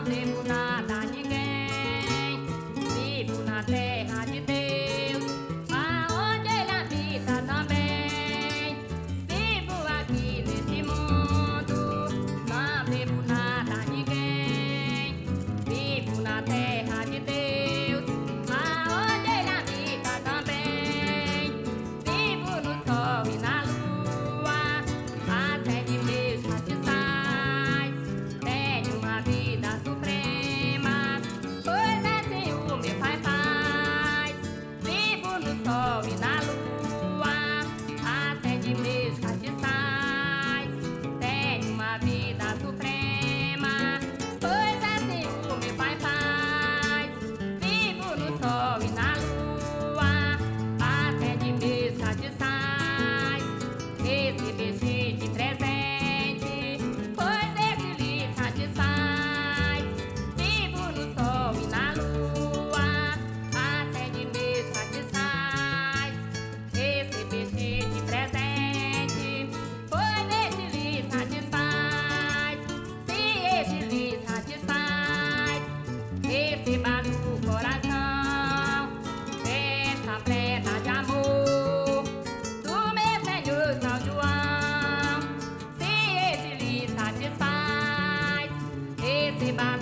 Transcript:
devo nada a ninguém. Vivo na terra de Deus, aonde Ele habita também. Vivo aqui neste mundo, não devo nada a ninguém. Vivo na terra de Deus, aonde Ele habita também. Vivo no sol e na lua, a sede me satisfaz. Tenho uma vida suprema, pois assim o meu Pai faz. Vivo no sol e na lua, a sede me satisfaz. Tenho uma vida suprema, pois assim o meu Pai faz. Vivo no sol e na lua, a sede me satisfaz. Recebeste de presente, pois esse lhe satisfaz. Vivo no sol e na lua, a sede me satisfaz. Recebeste de presente, pois esse lhe satisfaz. Se esse lhe satisfaz, receba no coração esta prenda de amor do meu Senhor São João. Se esse lhe satisfaz, receba